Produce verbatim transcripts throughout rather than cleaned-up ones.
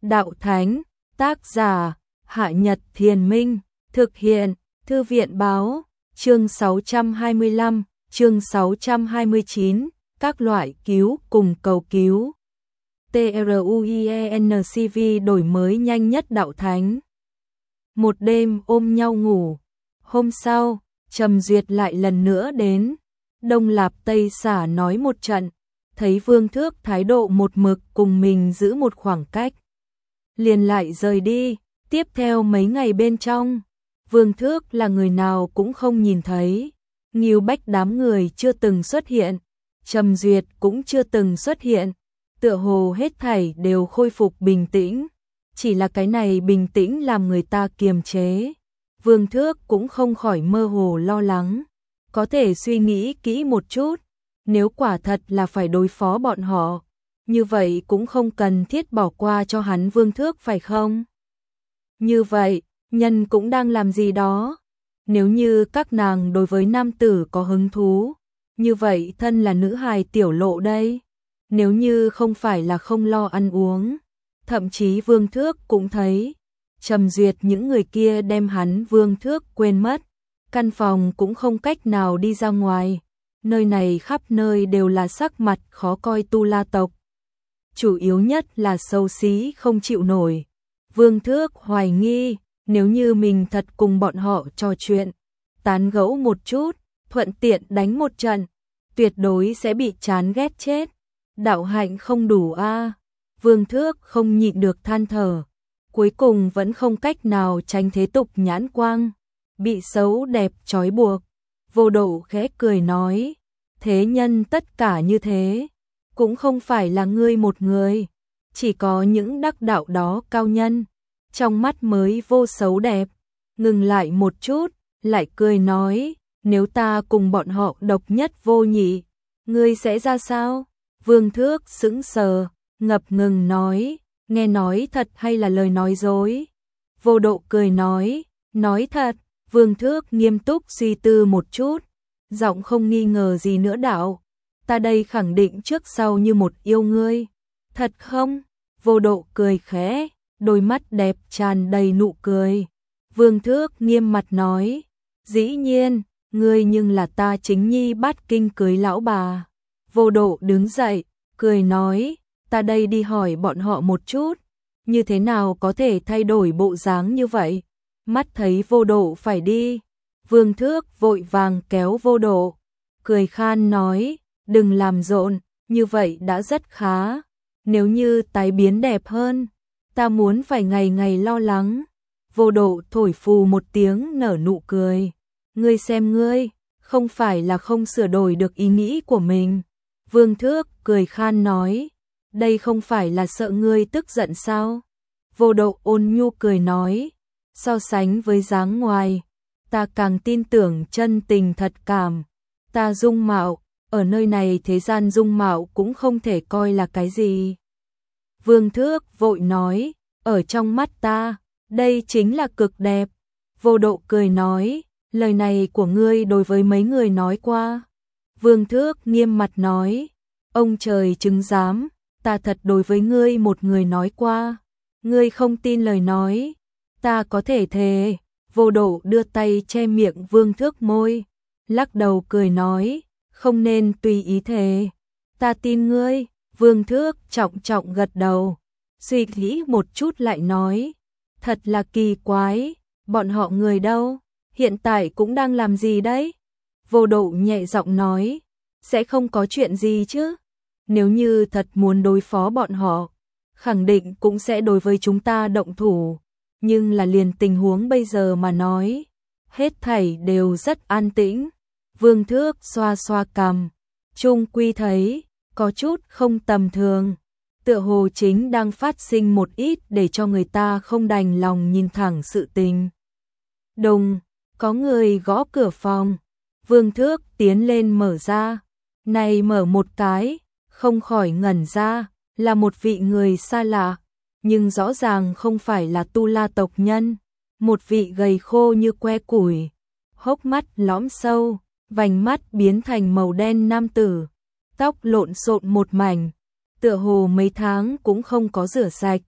Đạo Thánh, tác giả, Hạ Nhật Thiền Minh, thực hiện, Thư viện Báo, chương sáu trăm hai mươi lăm, chương sáu trăm hai mươi chín, các loại cứu cùng cầu cứu. TRUIENCV đổi mới nhanh nhất Đạo Thánh. Một đêm ôm nhau ngủ. Hôm sau, Trầm Duyệt lại lần nữa đến. Đông Lạp Tây Xả nói một trận, thấy Vương Thước thái độ một mực cùng mình giữ một khoảng cách. Liền lại rời đi, tiếp theo mấy ngày bên trong, Vương Thước là người nào cũng không nhìn thấy. Nghiêu Bách đám người chưa từng xuất hiện, Trầm Duyệt cũng chưa từng xuất hiện, tựa hồ hết thảy đều khôi phục bình tĩnh. Chỉ là cái này bình tĩnh làm người ta kiềm chế. Vương Thước cũng không khỏi mơ hồ lo lắng. Có thể suy nghĩ kỹ một chút, nếu quả thật là phải đối phó bọn họ, như vậy cũng không cần thiết bỏ qua cho hắn Vương Thước phải không? Như vậy, nhân cũng đang làm gì đó. Nếu như các nàng đối với nam tử có hứng thú, như vậy thân là nữ hài tiểu lộ đây. Nếu như không phải là không lo ăn uống, thậm chí Vương Thước cũng thấy Trầm Duyệt những người kia đem hắn Vương Thước quên mất. Căn phòng cũng không cách nào đi ra ngoài, nơi này khắp nơi đều là sắc mặt khó coi tu la tộc. Chủ yếu nhất là xấu xí không chịu nổi. Vương Thước hoài nghi, nếu như mình thật cùng bọn họ trò chuyện, tán gẫu một chút, thuận tiện đánh một trận, tuyệt đối sẽ bị chán ghét chết. Đạo hạnh không đủ a. À. Vương Thước không nhịn được than thở, cuối cùng vẫn không cách nào tránh thế tục nhãn quang, bị xấu đẹp trói buộc. Vô Độ khẽ cười nói, thế nhân tất cả như thế, cũng không phải là ngươi một người, chỉ có những đắc đạo đó cao nhân, trong mắt mới vô xấu đẹp. Ngừng lại một chút, lại cười nói, nếu ta cùng bọn họ độc nhất vô nhị, ngươi sẽ ra sao? Vương Thước sững sờ, ngập ngừng nói, nghe nói thật hay là lời nói dối? Vô Độ cười nói, nói thật. Vương Thước nghiêm túc suy tư một chút, giọng không nghi ngờ gì nữa đạo, ta đây khẳng định trước sau như một yêu ngươi. Thật không? Vô Độ cười khẽ, đôi mắt đẹp tràn đầy nụ cười. Vương Thước nghiêm mặt nói, dĩ nhiên, ngươi nhưng là ta chính nhi bát kinh cưới lão bà. Vô Độ đứng dậy, cười nói, ta đây đi hỏi bọn họ một chút, như thế nào có thể thay đổi bộ dáng như vậy. Mắt thấy Vô Độ phải đi, Vương Thước vội vàng kéo Vô Độ, cười khan nói, đừng làm rộn, như vậy đã rất khá. Nếu như tái biến đẹp hơn, ta muốn phải ngày ngày lo lắng. Vô Độ thổi phù một tiếng nở nụ cười, ngươi xem ngươi, không phải là không sửa đổi được ý nghĩ của mình. Vương Thước cười khan nói, đây không phải là sợ ngươi tức giận sao? Vô Độ ôn nhu cười nói, so sánh với dáng ngoài, ta càng tin tưởng chân tình thật cảm. Ta dung mạo, ở nơi này thế gian dung mạo cũng không thể coi là cái gì. Vương Thước vội nói, ở trong mắt ta, đây chính là cực đẹp. Vô Độ cười nói, lời này của ngươi đối với mấy người nói qua? Vương Thước nghiêm mặt nói, ông trời chứng giám, ta thật đối với ngươi một người nói qua. Ngươi không tin lời nói, ta có thể thề. Vô Độ đưa tay che miệng Vương Thước môi, lắc đầu cười nói, không nên tùy ý thề. Ta tin ngươi. Vương Thước trọng trọng gật đầu, suy nghĩ một chút lại nói, thật là kỳ quái, bọn họ người đâu, hiện tại cũng đang làm gì đấy? Vô Độ nhẹ giọng nói, sẽ không có chuyện gì chứ? Nếu như thật muốn đối phó bọn họ, khẳng định cũng sẽ đối với chúng ta động thủ. Nhưng là liền tình huống bây giờ mà nói, hết thảy đều rất an tĩnh. Vương Thước xoa xoa cằm, chung quy thấy có chút không tầm thường, tựa hồ chính đang phát sinh một ít để cho người ta không đành lòng nhìn thẳng sự tình. Đùng, có người gõ cửa phòng. Vương Thước tiến lên mở ra, này mở một cái, không khỏi ngẩn ra, là một vị người xa lạ, nhưng rõ ràng không phải là tu la tộc nhân. Một vị gầy khô như que củi, hốc mắt lõm sâu, vành mắt biến thành màu đen nam tử, tóc lộn xộn một mảnh, tựa hồ mấy tháng cũng không có rửa sạch,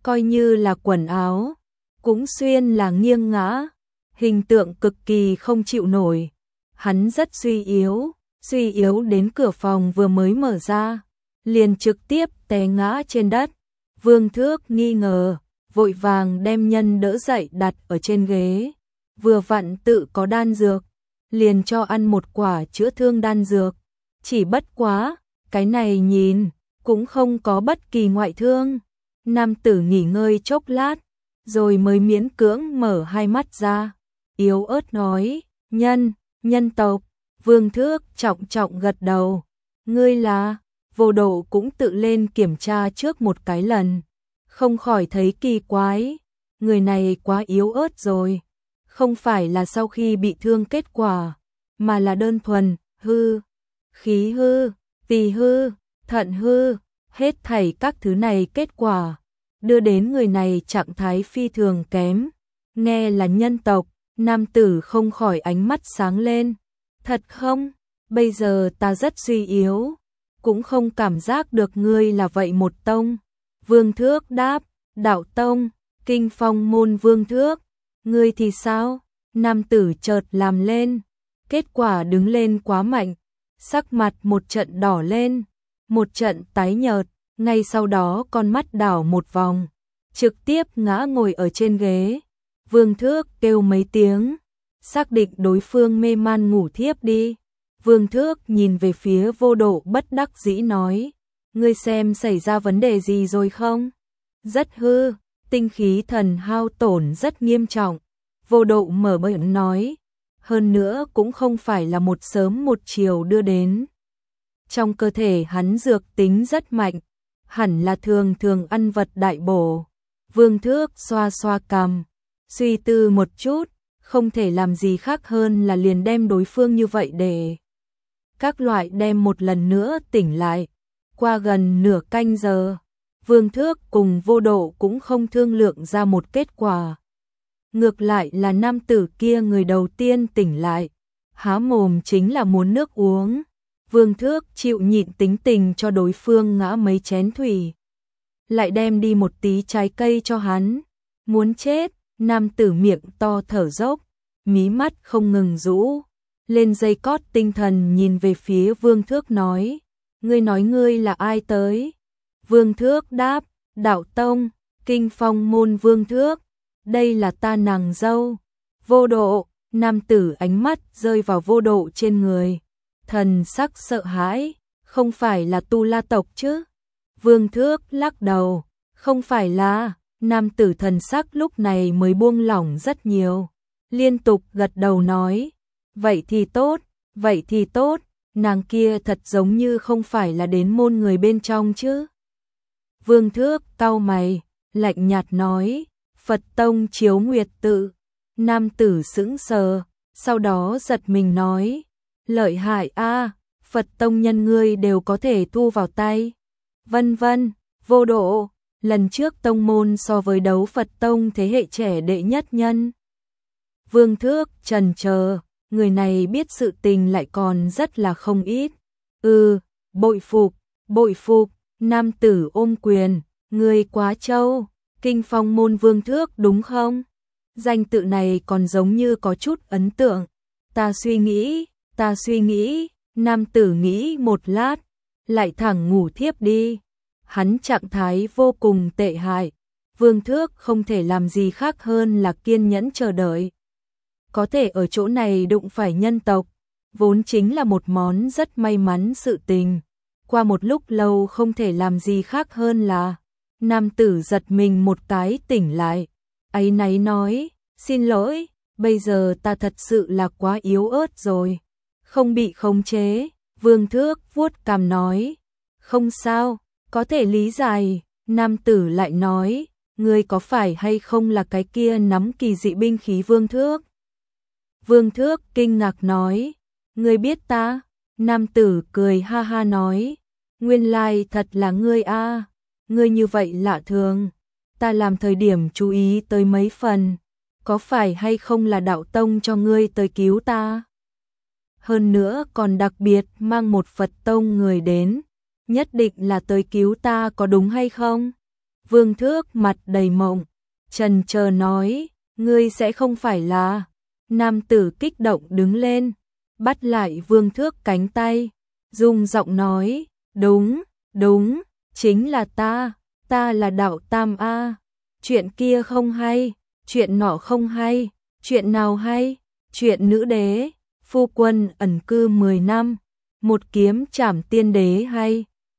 coi như là quần áo, cũng xuyên là nghiêng ngã, hình tượng cực kỳ không chịu nổi. Hắn rất suy yếu, suy yếu đến cửa phòng vừa mới mở ra, liền trực tiếp té ngã trên đất. Vương Thước nghi ngờ, vội vàng đem nhân đỡ dậy đặt ở trên ghế, vừa vặn tự có đan dược, liền cho ăn một quả chữa thương đan dược. Chỉ bất quá, cái này nhìn, cũng không có bất kỳ ngoại thương. Nam tử nghỉ ngơi chốc lát, rồi mới miễn cưỡng mở hai mắt ra, yếu ớt nói, nhân, nhân tộc. Vương Thước trọng trọng gật đầu, ngươi là, Vô Độ cũng tự lên kiểm tra trước một cái lần, không khỏi thấy kỳ quái, người này quá yếu ớt rồi, không phải là sau khi bị thương kết quả, mà là đơn thuần, hư, khí hư, tỳ hư, thận hư, hết thảy các thứ này kết quả, đưa đến người này trạng thái phi thường kém. Nghe là nhân tộc, nam tử không khỏi ánh mắt sáng lên. Thật không? Bây giờ ta rất suy yếu, cũng không cảm giác được ngươi là vậy một tông. Vương Thước đáp, đạo tông, Kinh Phong môn Vương Thước. Ngươi thì sao? Nam tử chợt làm lên, kết quả đứng lên quá mạnh, sắc mặt một trận đỏ lên, một trận tái nhợt, ngay sau đó con mắt đảo một vòng, trực tiếp ngã ngồi ở trên ghế. Vương Thước kêu mấy tiếng, xác định đối phương mê man ngủ thiếp đi. Vương Thước nhìn về phía Vô Độ bất đắc dĩ nói, ngươi xem xảy ra vấn đề gì rồi không? Rất hư, tinh khí thần hao tổn rất nghiêm trọng. Vô Độ mở miệng nói, hơn nữa cũng không phải là một sớm một chiều đưa đến. Trong cơ thể hắn dược tính rất mạnh, hẳn là thường thường ăn vật đại bổ. Vương Thước xoa xoa cằm, suy tư một chút, không thể làm gì khác hơn là liền đem đối phương như vậy để các loại đem một lần nữa tỉnh lại. Qua gần nửa canh giờ, Vương Thước cùng Vô Độ cũng không thương lượng ra một kết quả. Ngược lại là nam tử kia người đầu tiên tỉnh lại, há mồm chính là muốn nước uống. Vương Thước chịu nhịn tính tình cho đối phương ngã mấy chén thủy, lại đem đi một tí trái cây cho hắn. Muốn chết, nam tử miệng to thở dốc, mí mắt không ngừng rũ lên, dây cót tinh thần nhìn về phía Vương Thước nói, ngươi nói ngươi là ai tới? Vương Thước đáp, đạo tông, Kinh Phong môn Vương Thước, đây là ta nàng dâu. Vô Độ, nam tử ánh mắt rơi vào Vô Độ trên người, thần sắc sợ hãi, không phải là Tu La tộc chứ? Vương Thước lắc đầu, không phải là. Nam tử thần sắc lúc này mới buông lỏng rất nhiều, liên tục gật đầu nói, vậy thì tốt, vậy thì tốt, nàng kia thật giống như không phải là đến môn người bên trong chứ? Vương Thước cau mày, lạnh nhạt nói, Phật tông Chiếu Nguyệt tự. Nam tử sững sờ, sau đó giật mình nói, lợi hại a, Phật tông nhân ngươi đều có thể thu vào tay. Vân vân. Vô Độ, lần trước tông môn so với đấu Phật tông thế hệ trẻ đệ nhất nhân. Vương Thước trần chờ, người này biết sự tình lại còn rất là không ít. Ừ, bội phục, bội phục. Nam tử ôm quyền, người quá trâu, Kinh Phong môn Vương Thước đúng không? Danh tự này còn giống như có chút ấn tượng. Ta suy nghĩ, ta suy nghĩ. Nam tử nghĩ một lát, lại thẳng ngủ thiếp đi. Hắn trạng thái vô cùng tệ hại, Vương Thước không thể làm gì khác hơn là kiên nhẫn chờ đợi. Có thể ở chỗ này đụng phải nhân tộc, vốn chính là một món rất may mắn sự tình. Qua một lúc lâu không thể làm gì khác hơn là, nam tử giật mình một cái tỉnh lại, áy náy nói, xin lỗi, bây giờ ta thật sự là quá yếu ớt rồi, không bị khống chế. Vương Thước vuốt cằm nói, không sao, có thể lý giải. Nam tử lại nói, ngươi có phải hay không là cái kia nắm kỳ dị binh khí Vương Thước? Vương Thước kinh ngạc nói, ngươi biết ta? Nam tử cười ha ha nói, nguyên lai thật là ngươi a, ngươi như vậy lạ thường, ta làm thời điểm chú ý tới mấy phần, có phải hay không là đạo tông cho ngươi tới cứu ta? Hơn nữa còn đặc biệt mang một Phật tông người đến, nhất định là tới cứu ta có đúng hay không? Vương Thước mặt đầy mộng, trần chờ nói, ngươi sẽ không phải là. Nam tử kích động đứng lên, bắt lại Vương Thước cánh tay, rung giọng nói, đúng, đúng, chính là ta, ta là Đạo Tam A. Chuyện kia không hay, chuyện nọ không hay, chuyện nào hay, chuyện nữ đế, phu quân ẩn cư mười năm, một kiếm trảm tiên đế hay.